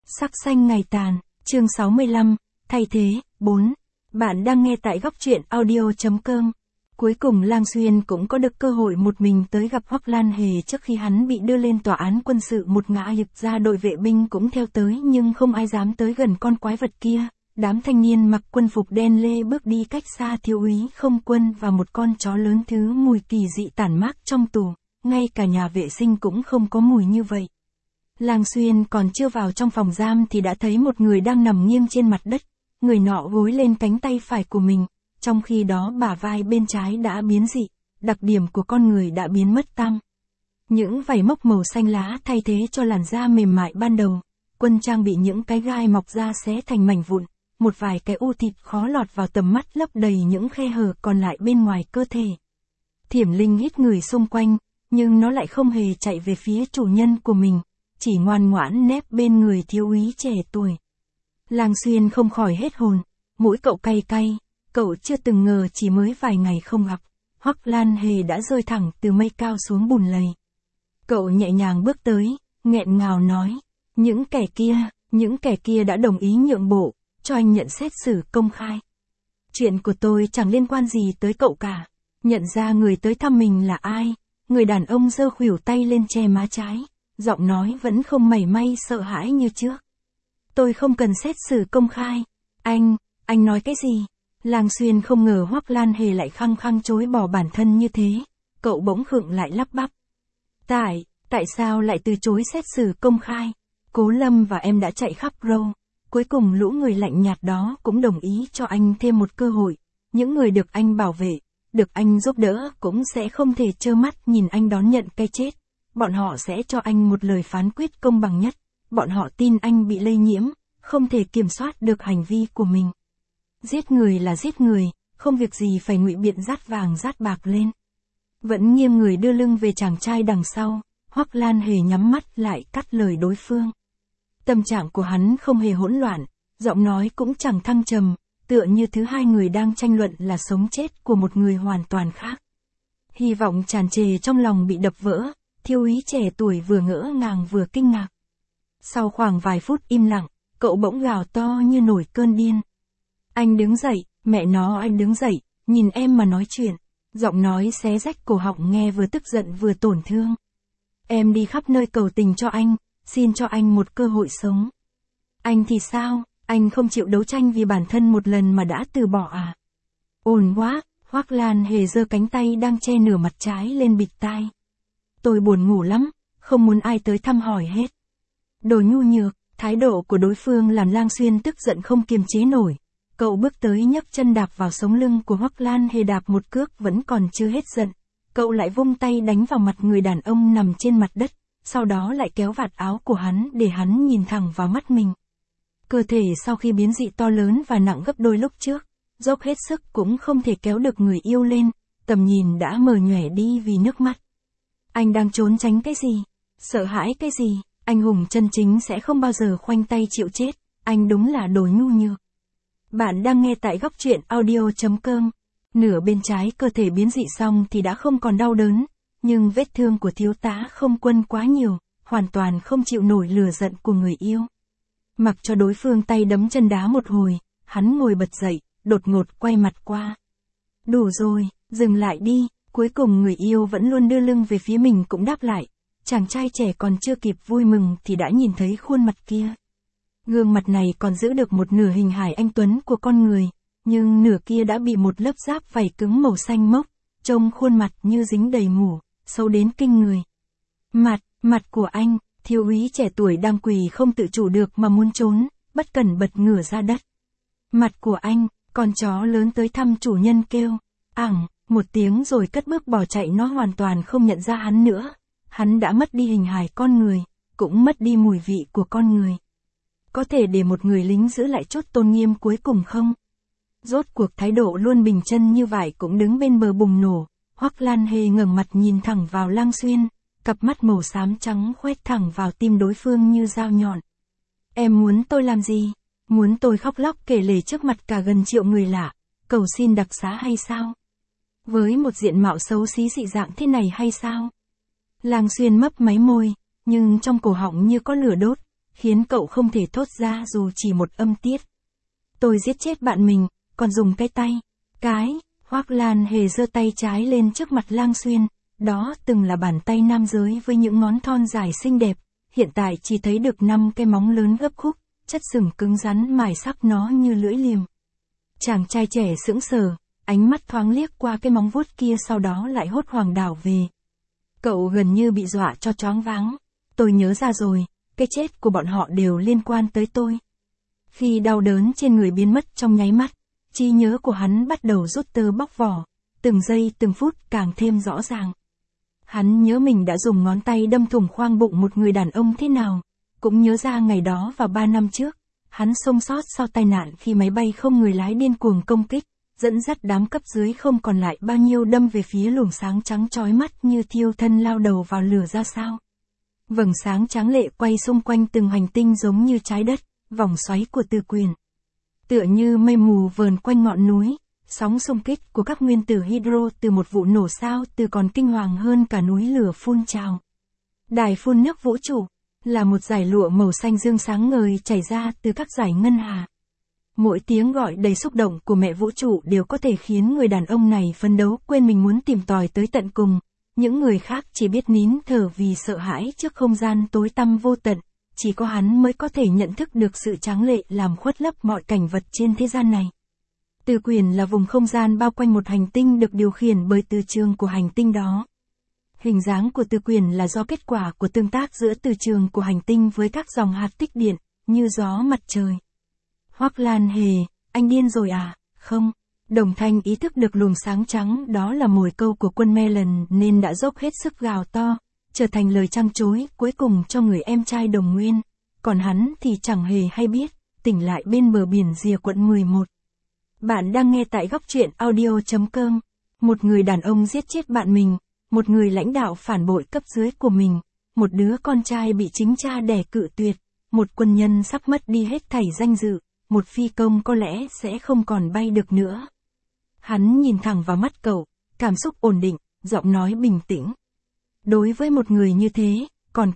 Sắc xanh ngày tàn, chương 65, thay thế, 4. Bạn đang nghe tại góc truyện audio.com. Cuối cùng Lang Xuyên cũng có được cơ hội một mình tới gặp Hoắc Lan Hề trước khi hắn bị đưa lên tòa án quân sự. Một ngã hiệp ra đội vệ binh cũng theo tới nhưng không ai dám tới gần con quái vật kia. Đám thanh niên mặc quân phục đen lê bước đi cách xa thiếu úy Không Quân và một con chó lớn thứ mùi kỳ dị tản mát trong tù. Ngay cả nhà vệ sinh cũng không có mùi như vậy. Lang Xuyên còn chưa vào trong phòng giam thì đã thấy một người đang nằm nghiêng trên mặt đất. Người nọ gối lên cánh tay phải của mình, trong khi đó bả vai bên trái đã biến dị, đặc điểm của con người đã biến mất tăm. Những vảy mốc màu xanh lá thay thế cho làn da mềm mại ban đầu. Quân trang bị những cái gai mọc ra xé thành mảnh vụn, một vài cái u thịt khó lọt vào tầm mắt lấp đầy những khe hở còn lại bên ngoài cơ thể. Thiểm Linh hít người xung quanh, nhưng nó lại không hề chạy về phía chủ nhân của mình, chỉ ngoan ngoãn nép bên người thiếu úy trẻ tuổi. Lang Xuyên không khỏi hết hồn, mũi cậu cay cay, cậu chưa từng ngờ chỉ mới vài ngày không gặp, Hoắc Lan Hề đã rơi thẳng từ mây cao xuống bùn lầy. Cậu nhẹ nhàng bước tới, nghẹn ngào nói, những kẻ kia đã đồng ý nhượng bộ, cho anh nhận xét xử công khai. Chuyện của tôi chẳng liên quan gì tới cậu cả. Nhận ra người tới thăm mình là ai, người đàn ông giơ khuỷu tay lên che má trái, giọng nói vẫn không mảy may sợ hãi như trước. Tôi không cần xét xử công khai. Anh nói cái gì? Lang Xuyên không ngờ Hoắc Lan Hề lại khăng khăng chối bỏ bản thân như thế. Cậu bỗng khựng lại lắp bắp. Tại sao lại từ chối xét xử công khai? Cố Lâm và em đã chạy khắp Row. Cuối cùng lũ người lạnh nhạt đó cũng đồng ý cho anh thêm một cơ hội. Những người được anh bảo vệ, được anh giúp đỡ cũng sẽ không thể trơ mắt nhìn anh đón nhận cái chết. Bọn họ sẽ cho anh một lời phán quyết công bằng nhất. Bọn họ tin anh bị lây nhiễm, không thể kiểm soát được hành vi của mình. Giết người là giết người, không việc gì phải ngụy biện rát vàng rát bạc lên. Vẫn nghiêng người đưa lưng về chàng trai đằng sau, Hoắc Lan Hề nhắm mắt lại cắt lời đối phương. Tâm trạng của hắn không hề hỗn loạn, giọng nói cũng chẳng thăng trầm, tựa như thứ hai người đang tranh luận là sống chết của một người hoàn toàn khác. Hy vọng tràn trề trong lòng bị đập vỡ, thiếu úy trẻ tuổi vừa ngỡ ngàng vừa kinh ngạc. Sau khoảng vài phút im lặng, cậu bỗng gào to như nổi cơn điên. Anh đứng dậy, mẹ nó anh đứng dậy, nhìn em mà nói chuyện. Giọng nói xé rách cổ họng nghe vừa tức giận vừa tổn thương. Em đi khắp nơi cầu tình cho anh, xin cho anh một cơ hội sống. Anh thì sao, anh không chịu đấu tranh vì bản thân một lần mà đã từ bỏ à? Ồn quá, Hoắc Lan Hề giơ cánh tay đang che nửa mặt trái lên bịt tai. Tôi buồn ngủ lắm, không muốn ai tới thăm hỏi hết. Đồ nhu nhược, thái độ của đối phương làm Lang Xuyên tức giận không kiềm chế nổi. Cậu bước tới nhấc chân đạp vào sống lưng của Hoắc Lan Hề, đạp một cước vẫn còn chưa hết giận. Cậu lại vung tay đánh vào mặt người đàn ông nằm trên mặt đất, sau đó lại kéo vạt áo của hắn để hắn nhìn thẳng vào mắt mình. Cơ thể sau khi biến dị to lớn và nặng gấp đôi lúc trước, dốc hết sức cũng không thể kéo được người yêu lên, tầm nhìn đã mờ nhòe đi vì nước mắt. Anh đang trốn tránh cái gì? Sợ hãi cái gì? Anh hùng chân chính sẽ không bao giờ khoanh tay chịu chết, anh đúng là đồ nhu nhược. Bạn đang nghe tại góc truyện audio.com. Nửa bên trái cơ thể biến dị xong thì đã không còn đau đớn, nhưng vết thương của thiếu tá Không Quân quá nhiều, hoàn toàn không chịu nổi lửa giận của người yêu. Mặc cho đối phương tay đấm chân đá một hồi, hắn ngồi bật dậy, đột ngột quay mặt qua. Đủ rồi, dừng lại đi. Cuối cùng người yêu vẫn luôn đưa lưng về phía mình cũng đáp lại. Chàng trai trẻ còn chưa kịp vui mừng thì đã nhìn thấy khuôn mặt kia. Gương mặt này còn giữ được một nửa hình hài anh tuấn của con người, nhưng nửa kia đã bị một lớp giáp vảy cứng màu xanh mốc, trông khuôn mặt như dính đầy mủ, xấu đến kinh người. Mặt của anh, thiếu úy trẻ tuổi đang quỳ không tự chủ được mà muốn trốn, bất cẩn bật ngửa ra đất. Mặt của anh, con chó lớn tới thăm chủ nhân kêu, ẳng, một tiếng rồi cất bước bỏ chạy, nó hoàn toàn không nhận ra hắn nữa. Hắn đã mất đi hình hài con người, cũng mất đi mùi vị của con người. Có thể để một người lính giữ lại chút tôn nghiêm cuối cùng không? Rốt cuộc thái độ luôn bình chân như vậy cũng đứng bên bờ bùng nổ. Hoắc Lan Hề ngẩng mặt nhìn thẳng vào Lang Xuyên, cặp mắt màu xám trắng khoét thẳng vào tim đối phương như dao nhọn. Em muốn tôi làm gì? Muốn tôi khóc lóc kể lể trước mặt cả gần triệu người lạ, cầu xin đặc xá hay sao? Với một diện mạo xấu xí dị dạng thế này hay sao? Lang Xuyên mấp máy môi, nhưng trong cổ họng như có lửa đốt, khiến cậu không thể thốt ra dù chỉ một âm tiết. Tôi giết chết bạn mình, còn dùng cái tay. Hoắc Lan Hề giơ tay trái lên trước mặt Lang Xuyên, đó từng là bàn tay nam giới với những ngón thon dài xinh đẹp, hiện tại chỉ thấy được 5 cái móng lớn gấp khúc, chất sừng cứng rắn mài sắc nó như lưỡi liềm. Chàng trai trẻ sững sờ, ánh mắt thoáng liếc qua cái móng vuốt kia sau đó lại hốt hoảng đảo về. Cậu gần như bị dọa cho choáng váng. Tôi nhớ ra rồi, cái chết của bọn họ đều liên quan tới tôi. Khi đau đớn trên người biến mất trong nháy mắt, trí nhớ của hắn bắt đầu rút tơ bóc vỏ, từng giây từng phút càng thêm rõ ràng. Hắn nhớ mình đã dùng ngón tay đâm thủng khoang bụng một người đàn ông thế nào, cũng nhớ ra ngày đó vào 3 năm trước, hắn sống sót sau tai nạn khi máy bay không người lái điên cuồng công kích, dẫn dắt đám cấp dưới không còn lại bao nhiêu đâm về phía luồng sáng trắng chói mắt như thiêu thân lao đầu vào lửa ra sao. Vầng sáng trắng lệ quay xung quanh từng hành tinh giống như trái đất, vòng xoáy của Từ Quyền. Tựa như mây mù vờn quanh ngọn núi, sóng xung kích của các nguyên tử hydro từ một vụ nổ sao từ còn kinh hoàng hơn cả núi lửa phun trào. Đài phun nước vũ trụ, là một dải lụa màu xanh dương sáng ngời chảy ra từ các dải ngân hà. Mỗi tiếng gọi đầy xúc động của mẹ vũ trụ đều có thể khiến người đàn ông này phấn đấu quên mình muốn tìm tòi tới tận cùng. Những người khác chỉ biết nín thở vì sợ hãi trước không gian tối tăm vô tận, chỉ có hắn mới có thể nhận thức được sự tráng lệ làm khuất lấp mọi cảnh vật trên thế gian này. Từ Quyền là vùng không gian bao quanh một hành tinh được điều khiển bởi từ trường của hành tinh đó. Hình dáng của Từ Quyền là do kết quả của tương tác giữa từ trường của hành tinh với các dòng hạt tích điện, như gió mặt trời. Hoắc Lan Hề, anh điên rồi à? Không. Đồng Thanh ý thức được luồng sáng trắng đó là mồi câu của quân Melon nên đã dốc hết sức gào to, trở thành lời trăng trối cuối cùng cho người em trai Đồng Nguyên. Còn hắn thì chẳng hề hay biết, tỉnh lại bên bờ biển rìa quận 11. Bạn đang nghe tại góc truyện audio.com. Một người đàn ông giết chết bạn mình, một người lãnh đạo phản bội cấp dưới của mình, một đứa con trai bị chính cha đẻ cự tuyệt, một quân nhân sắp mất đi hết thảy danh dự, một phi công có lẽ sẽ không còn bay được nữa. Hắn nhìn thẳng vào mắt cậu, cảm xúc ổn định, giọng nói bình tĩnh. Đối với một người như thế, còn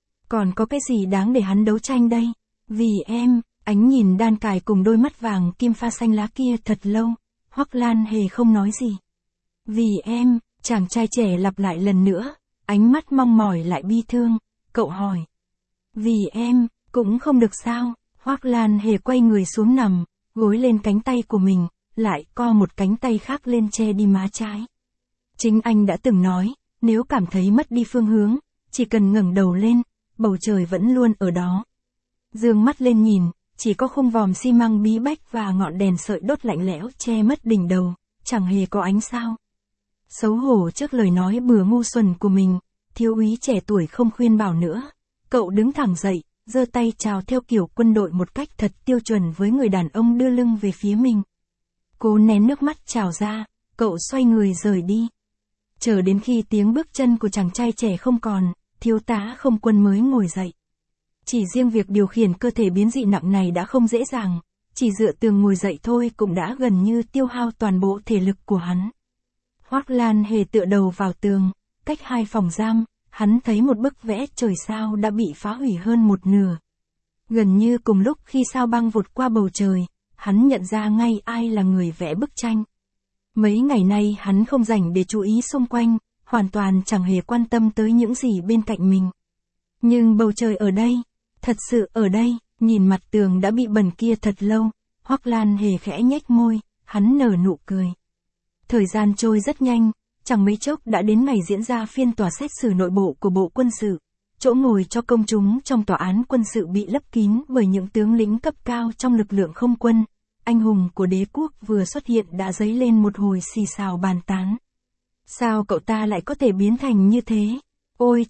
có cái gì đáng để hắn đấu tranh đây? Vì em, ánh nhìn đan cài cùng đôi mắt vàng kim pha xanh lá kia thật lâu, Hoắc Lan Hề không nói gì. Vì em, chàng trai trẻ lặp lại lần nữa, ánh mắt mong mỏi lại bi thương, cậu hỏi. Vì em, cũng không được sao? Hoắc Lan Hề quay người xuống nằm, gối lên cánh tay của mình, lại co một cánh tay khác lên che đi má trái. Chính anh đã từng nói, nếu cảm thấy mất đi phương hướng, chỉ cần ngẩng đầu lên, bầu trời vẫn luôn ở đó. Dương mắt lên nhìn, chỉ có khung vòm xi măng bí bách và ngọn đèn sợi đốt lạnh lẽo che mất đỉnh đầu, chẳng hề có ánh sao. Xấu hổ trước lời nói bừa ngu xuẩn của mình, thiếu úy trẻ tuổi không khuyên bảo nữa. Cậu đứng thẳng dậy, giơ tay chào theo kiểu quân đội một cách thật tiêu chuẩn với người đàn ông đưa lưng về phía mình. Cố nén nước mắt trào ra, cậu xoay người rời đi. Chờ đến khi tiếng bước chân của chàng trai trẻ không còn, thiếu tá không quân mới ngồi dậy. Chỉ riêng việc điều khiển cơ thể biến dị nặng này đã không dễ dàng, chỉ dựa tường ngồi dậy thôi cũng đã gần như tiêu hao toàn bộ thể lực của hắn. Hoắc Lan Hề tựa đầu vào tường, cách 2 phòng giam, hắn thấy một bức vẽ trời sao đã bị phá hủy hơn một nửa. Gần như cùng lúc khi sao băng vụt qua bầu trời, hắn nhận ra ngay ai là người vẽ bức tranh. Mấy ngày nay hắn không rảnh để chú ý xung quanh, hoàn toàn chẳng hề quan tâm tới những gì bên cạnh mình. Nhưng bầu trời ở đây, thật sự ở đây, nhìn mặt tường đã bị bẩn kia thật lâu, Hoắc Lan Hề khẽ nhếch môi, hắn nở nụ cười. Thời gian trôi rất nhanh, chẳng mấy chốc đã đến ngày diễn ra phiên tòa xét xử nội bộ của Bộ Quân sự. Chỗ ngồi cho công chúng trong tòa án quân sự bị lấp kín bởi những tướng lĩnh cấp cao trong lực lượng không quân. Anh hùng của đế quốc vừa xuất hiện đã dấy lên một hồi xì xào bàn tán. Sao cậu ta lại có thể biến thành như thế? Ôi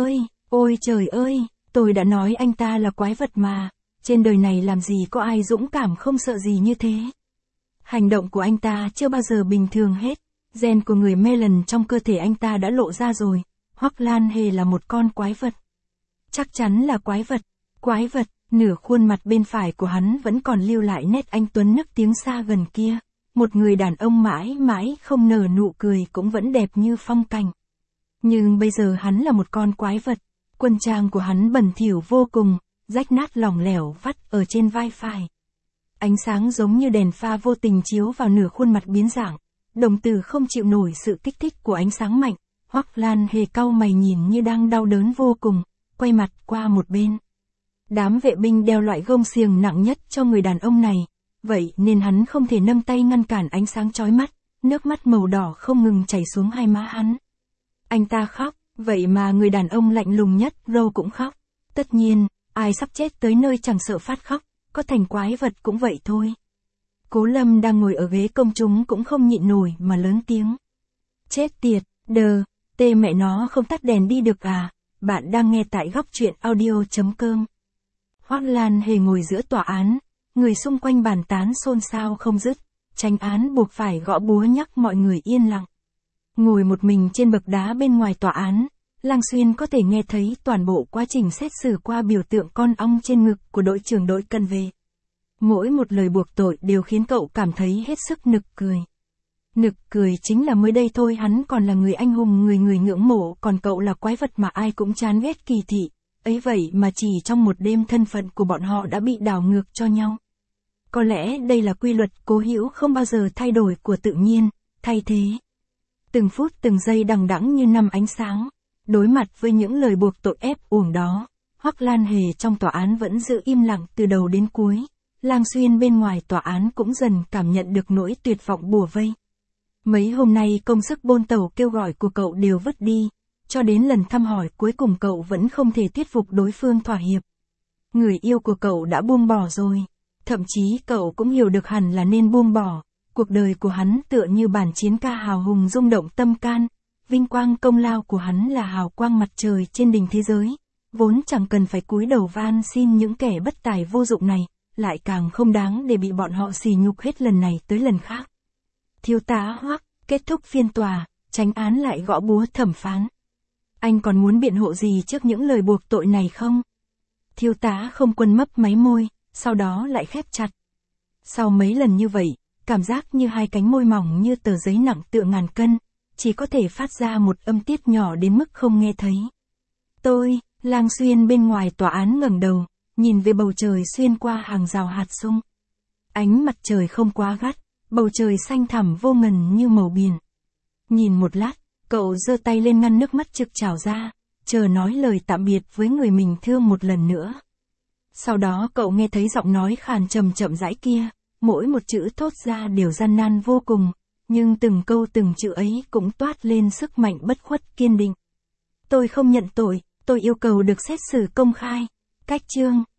trời ơi, tôi đã nói anh ta là quái vật mà, trên đời này làm gì có ai dũng cảm không sợ gì như thế. Hành động của anh ta chưa bao giờ bình thường hết, gen của người Melon trong cơ thể anh ta đã lộ ra rồi, Hoắc Lan Hề là một con quái vật. Chắc chắn là quái vật, nửa khuôn mặt bên phải của hắn vẫn còn lưu lại nét anh tuấn nức tiếng xa gần kia, một người đàn ông mãi mãi không nở nụ cười cũng vẫn đẹp như phong cảnh. Nhưng bây giờ hắn là một con quái vật, quân trang của hắn bẩn thỉu vô cùng, rách nát lỏng lẻo vắt ở trên vai phải. Ánh sáng giống như đèn pha vô tình chiếu vào nửa khuôn mặt biến dạng, đồng tử không chịu nổi sự kích thích của ánh sáng mạnh, Hoắc Lan Hề cau mày nhìn như đang đau đớn vô cùng, quay mặt qua một bên. Đám vệ binh đeo loại gông xiềng nặng nhất cho người đàn ông này, vậy nên hắn không thể nâng tay ngăn cản ánh sáng chói mắt, nước mắt màu đỏ không ngừng chảy xuống hai má hắn. Anh ta khóc, vậy mà người đàn ông lạnh lùng nhất, Row cũng khóc. Tất nhiên, ai sắp chết tới nơi chẳng sợ phát khóc, có thành quái vật cũng vậy thôi. Cố Lâm đang ngồi ở ghế công chúng cũng không nhịn nổi mà lớn tiếng. Chết tiệt, tê mẹ nó không tắt đèn đi được à, bạn đang nghe tại góc truyện audio.com. Hoắc Lan Hề ngồi giữa tòa án, người xung quanh bàn tán xôn xao không dứt, chánh án buộc phải gõ búa nhắc mọi người yên lặng. Ngồi một mình trên bậc đá bên ngoài tòa án, Lang Xuyên có thể nghe thấy toàn bộ quá trình xét xử qua biểu tượng con ong trên ngực của đội trưởng đội cận vệ. Mỗi một lời buộc tội đều khiến cậu cảm thấy hết sức nực cười. Nực cười chính là mới đây thôi hắn còn là người anh hùng người người ngưỡng mộ, còn cậu là quái vật mà ai cũng chán ghét kỳ thị. Ấy vậy mà chỉ trong một đêm thân phận của bọn họ đã bị đảo ngược cho nhau. Có lẽ đây là quy luật cố hữu không bao giờ thay đổi của tự nhiên, thay thế. Từng phút từng giây đằng đẵng như năm ánh sáng. Đối mặt với những lời buộc tội ép uổng đó, Hoắc Lan Hề trong tòa án vẫn giữ im lặng từ đầu đến cuối. Lang Xuyên bên ngoài tòa án cũng dần cảm nhận được nỗi tuyệt vọng bủa vây. Mấy hôm nay công sức bôn tẩu kêu gọi của cậu đều vứt đi, cho đến lần thăm hỏi cuối cùng cậu vẫn không thể thuyết phục đối phương thỏa hiệp. Người yêu của cậu đã buông bỏ rồi, thậm chí cậu cũng hiểu được hẳn là nên buông bỏ. Cuộc đời của hắn tựa như bản chiến ca hào hùng rung động tâm can, vinh quang công lao của hắn là hào quang mặt trời trên đỉnh thế giới, vốn chẳng cần phải cúi đầu van xin những kẻ bất tài vô dụng này, lại càng không đáng để bị bọn họ sỉ nhục hết lần này tới lần khác. Thiếu tá Hoắc, kết thúc phiên tòa, chánh án lại gõ búa thẩm phán. Anh còn muốn biện hộ gì trước những lời buộc tội này không? Thiếu tá Không Quân mấp máy môi, sau đó lại khép chặt. Sau mấy lần như vậy, cảm giác như hai cánh môi mỏng như tờ giấy nặng tựa ngàn cân, chỉ có thể phát ra một âm tiết nhỏ đến mức không nghe thấy. Lang Xuyên bên ngoài tòa án ngẩng đầu, nhìn về bầu trời xuyên qua hàng rào hạt sung. Ánh mặt trời không quá gắt, bầu trời xanh thẳm vô ngần như màu biển. Nhìn một lát, cậu giơ tay lên ngăn nước mắt trực trào ra, chờ nói lời tạm biệt với người mình thương một lần nữa. Sau đó cậu nghe thấy giọng nói khàn trầm chậm rãi kia, mỗi một chữ thốt ra đều gian nan vô cùng, nhưng từng câu từng chữ ấy cũng toát lên sức mạnh bất khuất kiên định. Tôi không nhận tội, tôi yêu cầu được xét xử công khai. Cách chương